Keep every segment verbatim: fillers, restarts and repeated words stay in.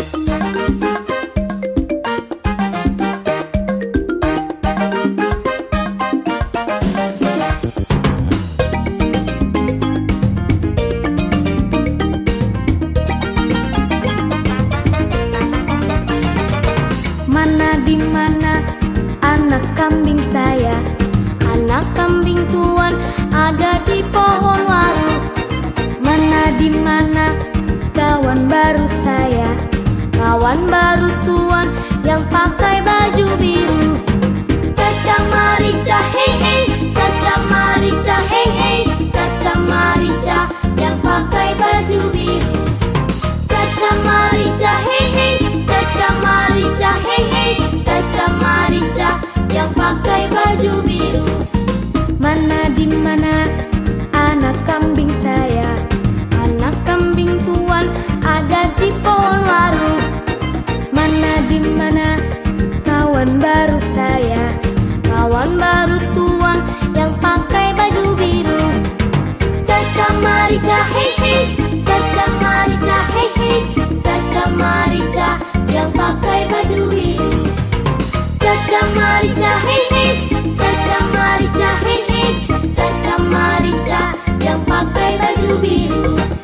Mana di mana anak kambing saya? Anak kambing tuan ada di pohon waru. Mana di mana kawan baru saya? Kawan baru tuan yang pakai baju biru. Caca Marica hei hei, Caca Marica hei hei, Caca Marica yang pakai baju biru. Caca Marica hei hei, Caca Marica hei hei, Caca Marica yang pakai baju biru. Mana di mana anak kambing saya? Anak kambing tuan ada di pohon waru. Mana di mana kawan baru saya? Kawan baru tuan yang pakai baju biru. Caca Marica hei hei, Caca Marica hei hei, Caca Marica yang pakai baju biru. Caca Marica hei hei, Caca Marica hei hei, Caca Marica yang pakai baju biru.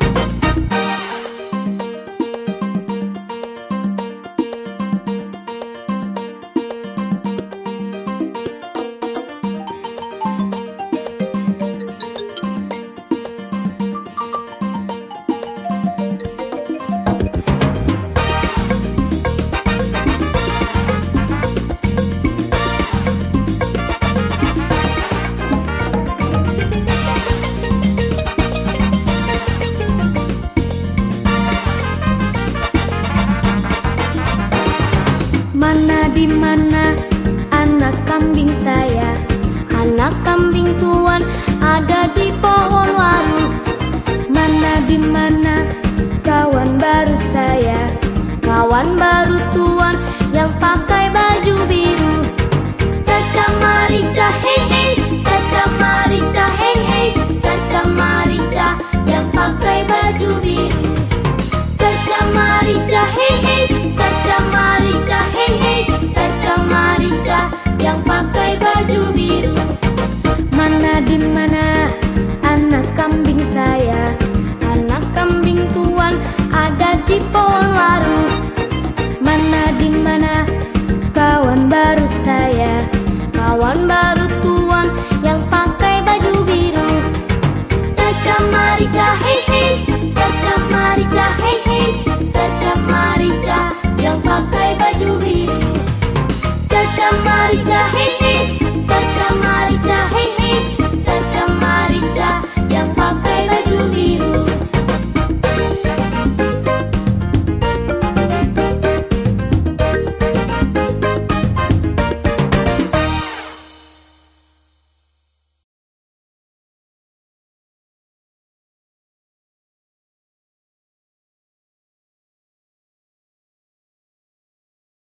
Mana di mana anak kambing saya? Anak kambing tuan ada di pohon waru.